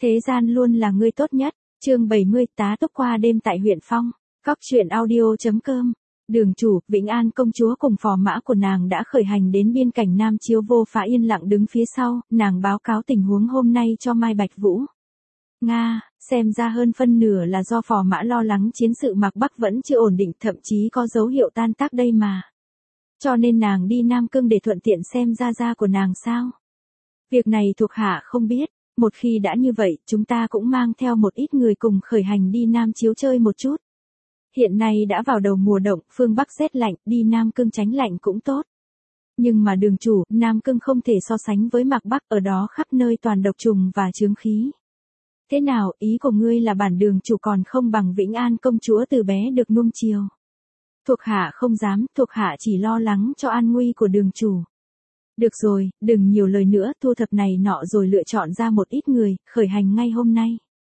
Thế gian luôn là người tốt nhất. Chương 70, tá túc qua đêm tại huyện Phong. Cóc truyện audio.com. Đường chủ, Vĩnh An công chúa cùng phò mã của nàng đã khởi hành đến biên cảnh Nam Chiếu. Vô Phá yên lặng đứng phía sau, nàng báo cáo tình huống hôm nay cho Mai Bạch Vũ. Nga, xem ra hơn phân nửa là do phò mã lo lắng chiến sự Mạc Bắc vẫn chưa ổn định, thậm chí có dấu hiệu tan tác đây mà. Cho nên nàng đi Nam Cương để thuận tiện xem ra của nàng sao. Việc này thuộc hạ không biết, một khi đã như vậy, chúng ta cũng mang theo một ít người cùng khởi hành đi Nam Chiếu chơi một chút. Hiện nay đã vào đầu mùa đông, phương Bắc rét lạnh, đi Nam Cương tránh lạnh cũng tốt. Nhưng mà đường chủ, Nam Cương không thể so sánh với Mạc Bắc, ở đó khắp nơi toàn độc trùng và chướng khí. Thế nào, ý của ngươi là bản đường chủ còn không bằng Vĩnh An công chúa từ bé được nuông chiều? Thuộc hạ không dám, thuộc hạ chỉ lo lắng cho an nguy của đường chủ. Được rồi, đừng nhiều lời nữa, thu thập này nọ rồi lựa chọn ra một ít người, khởi hành ngay hôm nay.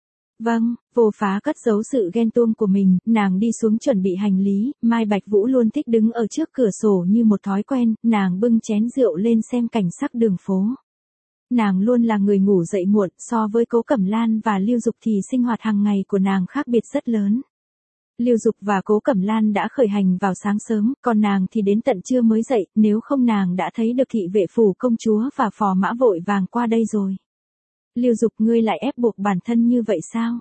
Vâng, Vô Phá cất giấu sự ghen tuông của mình, nàng đi xuống chuẩn bị hành lý. Mai Bạch Vũ luôn thích đứng ở trước cửa sổ như một thói quen, nàng bưng chén rượu lên xem cảnh sắc đường phố. Nàng luôn là người ngủ dậy muộn, so với Cố Cẩm Lan và Lưu Dục thì sinh hoạt hàng ngày của nàng khác biệt rất lớn. Lưu Dục và Cố Cẩm Lan đã khởi hành vào sáng sớm, còn nàng thì đến tận trưa mới dậy, nếu không nàng đã thấy được thị vệ phủ công chúa và phò mã vội vàng qua đây rồi. Lưu Dục, ngươi lại ép buộc bản thân như vậy sao?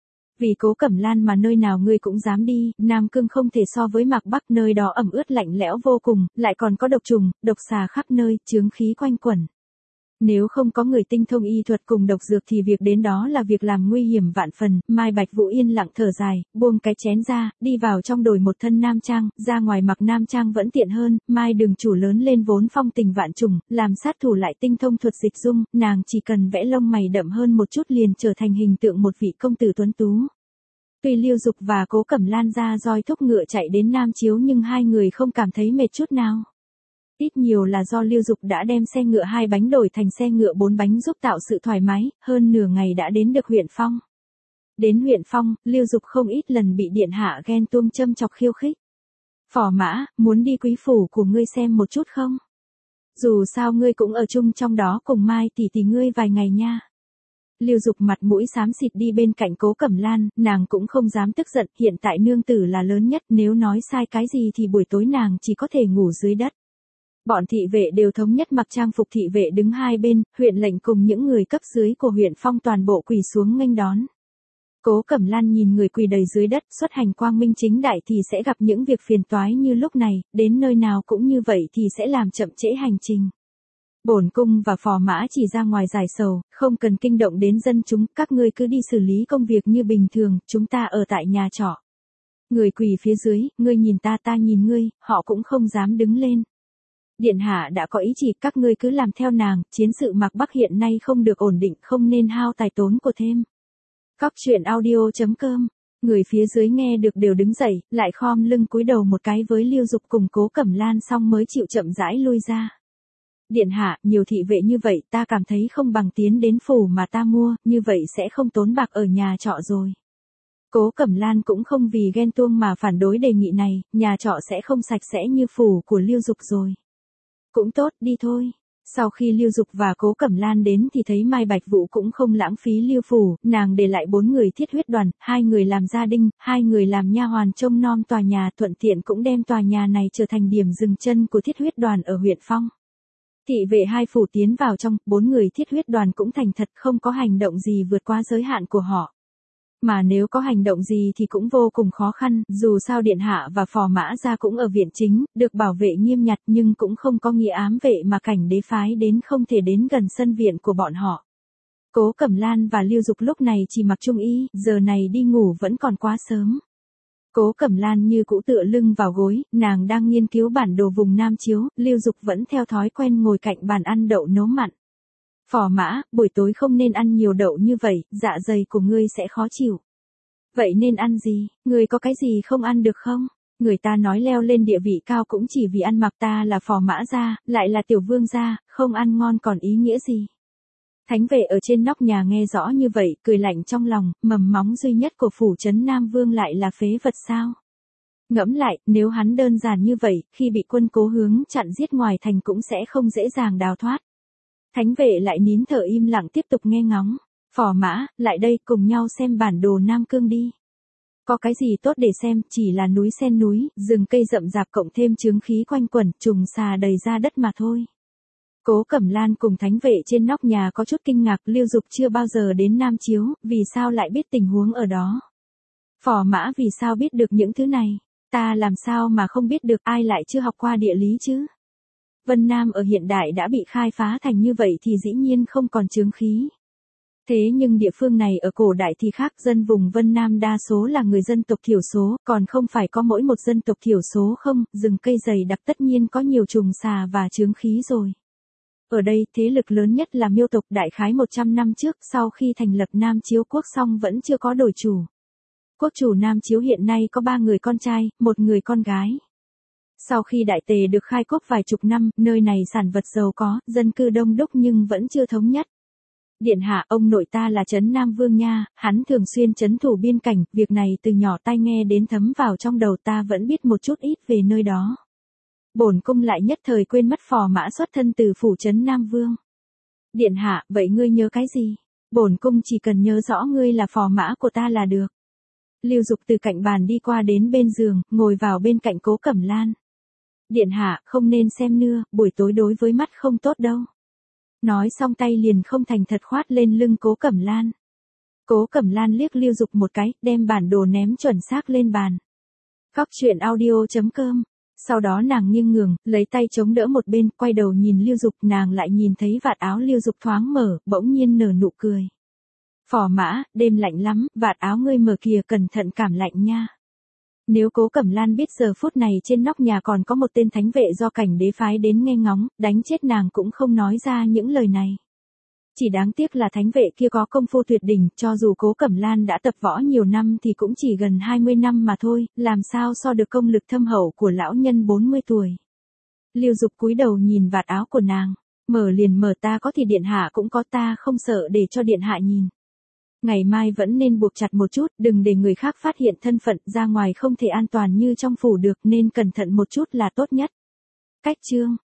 Vì Cố Cẩm Lan mà nơi nào ngươi cũng dám đi, Nam Cương không thể so với Mạc Bắc, nơi đó ẩm ướt lạnh lẽo vô cùng, lại còn có độc trùng, độc xà khắp nơi, chướng khí quanh quẩn. Nếu không có người tinh thông y thuật cùng độc dược thì việc đến đó là việc làm nguy hiểm vạn phần. Mai Bạch Vũ yên lặng thở dài, buông cái chén ra, đi vào trong đổi một thân nam trang, ra ngoài mặc nam trang vẫn tiện hơn. Mai đường chủ lớn lên vốn phong tình vạn trùng, làm sát thủ lại tinh thông thuật dịch dung, nàng chỉ cần vẽ lông mày đậm hơn một chút liền trở thành hình tượng một vị công tử tuấn tú. Tuy Lưu Dục và Cố Cẩm Lan ra roi thúc ngựa chạy đến Nam Chiếu nhưng hai người không cảm thấy mệt chút nào. Ít nhiều là do Lưu Dục đã đem xe ngựa 2 bánh đổi thành xe ngựa 4 bánh giúp tạo sự thoải mái, hơn nửa ngày đã đến được huyện Phong. Đến huyện Phong, Lưu Dục không ít lần bị điện hạ ghen tuông châm chọc khiêu khích. Phò mã, muốn đi quý phủ của ngươi xem một chút không? Dù sao ngươi cũng ở chung trong đó cùng Mai tỷ tỷ ngươi vài ngày nha. Lưu Dục mặt mũi xám xịt đi bên cạnh Cố Cẩm Lan, nàng cũng không dám tức giận, hiện tại nương tử là lớn nhất, nếu nói sai cái gì thì buổi tối nàng chỉ có thể ngủ dưới đất. Bọn thị vệ đều thống nhất mặc trang phục thị vệ đứng hai bên, huyện lệnh cùng những người cấp dưới của huyện Phong toàn bộ quỳ xuống nghênh đón. Cố Cẩm Lan nhìn người quỳ đầy dưới đất, xuất hành quang minh chính đại thì sẽ gặp những việc phiền toái như lúc này, đến nơi nào cũng như vậy thì sẽ làm chậm trễ hành trình. Bổn cung và phò mã chỉ ra ngoài giải sầu, không cần kinh động đến dân chúng, các ngươi cứ đi xử lý công việc như bình thường, chúng ta ở tại nhà trọ. Người quỳ phía dưới, ngươi nhìn ta ta nhìn ngươi, họ cũng không dám đứng lên. Điện hạ đã có ý chỉ, các ngươi cứ làm theo nàng, chiến sự Mạc Bắc hiện nay không được ổn định, không nên hao tài tốn của thêm. Cóc truyện audio.com. Người phía dưới nghe được đều đứng dậy, lại khom lưng cúi đầu một cái với Lưu Dục cùng Cố Cẩm Lan xong mới chịu chậm rãi lui ra. Điện hạ, nhiều thị vệ như vậy ta cảm thấy không bằng tiến đến phủ mà ta mua, như vậy sẽ không tốn bạc ở nhà trọ rồi. Cố Cẩm Lan cũng không vì ghen tuông mà phản đối đề nghị này, nhà trọ sẽ không sạch sẽ như phủ của Lưu Dục rồi. Cũng tốt, đi thôi. Sau khi Lưu Dục và Cố Cẩm Lan đến thì thấy Mai Bạch Vũ cũng không lãng phí Lưu phủ, nàng để lại 4 người thiết huyết đoàn, 2 người làm gia đình, 2 người làm nha hoàn trông nom tòa nhà, thuận tiện cũng đem tòa nhà này trở thành điểm dừng chân của thiết huyết đoàn ở huyện Phong. Thị vệ 2 phủ tiến vào trong, 4 người thiết huyết đoàn cũng thành thật, không có hành động gì vượt qua giới hạn của họ. Mà nếu có hành động gì thì cũng vô cùng khó khăn, dù sao điện hạ và phò mã gia cũng ở viện chính, được bảo vệ nghiêm ngặt nhưng cũng không có nghĩa ám vệ mà cảnh đế phái đến không thể đến gần sân viện của bọn họ. Cố Cẩm Lan và Lưu Dục lúc này chỉ mặc trung y, giờ này đi ngủ vẫn còn quá sớm. Cố Cẩm Lan như cũ tựa lưng vào gối, nàng đang nghiên cứu bản đồ vùng Nam Chiếu, Lưu Dục vẫn theo thói quen ngồi cạnh bàn ăn đậu nấu mặn. Phò mã, buổi tối không nên ăn nhiều đậu như vậy, dạ dày của ngươi sẽ khó chịu. Vậy nên ăn gì, ngươi có cái gì không ăn được không? Người ta nói leo lên địa vị cao cũng chỉ vì ăn mặc, ta là phò mã gia, lại là tiểu vương gia, không ăn ngon còn ý nghĩa gì? Thánh vệ ở trên nóc nhà nghe rõ như vậy, cười lạnh trong lòng, mầm móng duy nhất của phủ trấn Nam Vương lại là phế vật sao? Ngẫm lại, nếu hắn đơn giản như vậy, khi bị quân Cố hướng chặn giết ngoài thành cũng sẽ không dễ dàng đào thoát. Thánh vệ lại nín thở im lặng tiếp tục nghe ngóng. Phò Mã, lại đây cùng nhau xem bản đồ Nam Cương đi. Có cái gì tốt để xem, chỉ là núi sen núi, rừng cây rậm rạp cộng thêm chướng khí quanh quẩn, trùng xà đầy ra đất mà thôi. Cố Cẩm Lan cùng thánh vệ trên nóc nhà có chút kinh ngạc, Lưu Dục chưa bao giờ đến Nam Chiếu, vì sao lại biết tình huống ở đó. Phò Mã vì sao biết được những thứ này, ta làm sao mà không biết được, ai lại chưa học qua địa lý chứ. Vân Nam ở hiện đại đã bị khai phá thành như vậy thì dĩ nhiên không còn chướng khí. Thế nhưng địa phương này ở cổ đại thì khác, dân vùng Vân Nam đa số là người dân tộc thiểu số, còn không phải có mỗi một dân tộc thiểu số không, rừng cây dày đặc tất nhiên có nhiều trùng xà và chướng khí rồi. Ở đây, thế lực lớn nhất là Miêu tộc, đại khái 100 năm trước, sau khi thành lập Nam Chiếu quốc xong vẫn chưa có đổi chủ. Quốc chủ Nam Chiếu hiện nay có 3 người con trai, 1 người con gái. Sau khi Đại Tề được khai quốc vài chục năm, nơi này sản vật giàu có, dân cư đông đúc nhưng vẫn chưa thống nhất. Điện hạ, ông nội ta là Trấn Nam Vương nha, hắn thường xuyên trấn thủ biên cảnh, việc này từ nhỏ tai nghe đến thấm vào trong đầu, ta vẫn biết một chút ít về nơi đó. Bổn cung lại nhất thời quên mất Phò Mã xuất thân từ phủ Trấn Nam Vương. Điện hạ, vậy ngươi nhớ cái gì? Bổn cung chỉ cần nhớ rõ ngươi là Phò Mã của ta là được. Lưu Dục từ cạnh bàn đi qua đến bên giường, ngồi vào bên cạnh Cố Cẩm Lan. Điện hạ, không nên xem nưa, buổi tối đối với mắt không tốt đâu. Nói xong tay liền không thành thật khoát lên lưng Cố Cẩm Lan. Cố Cẩm Lan liếc Lưu Dục một cái, đem bản đồ ném chuẩn xác lên bàn. Góc truyện audio.com. Sau đó nàng nghiêng ngường, lấy tay chống đỡ một bên, quay đầu nhìn Lưu Dục, nàng lại nhìn thấy vạt áo Lưu Dục thoáng mở, bỗng nhiên nở nụ cười. Phò Mã, đêm lạnh lắm, vạt áo ngươi mở kìa, cẩn thận cảm lạnh nha. Nếu Cố Cẩm Lan biết giờ phút này trên nóc nhà còn có một tên thánh vệ do cảnh đế phái đến nghe ngóng, đánh chết nàng cũng không nói ra những lời này. Chỉ đáng tiếc là thánh vệ kia có công phu tuyệt đỉnh, cho dù Cố Cẩm Lan đã tập võ nhiều năm thì cũng chỉ gần 20 năm mà thôi, làm sao so được công lực thâm hậu của lão nhân 40 tuổi. Lưu Dục cúi đầu nhìn vạt áo của nàng, mở liền mở, ta có thì điện hạ cũng có, ta không sợ để cho điện hạ nhìn. Ngày mai vẫn nên buộc chặt một chút, đừng để người khác phát hiện thân phận, ra ngoài không thể an toàn như trong phủ được nên cẩn thận một chút là tốt nhất. Cách chương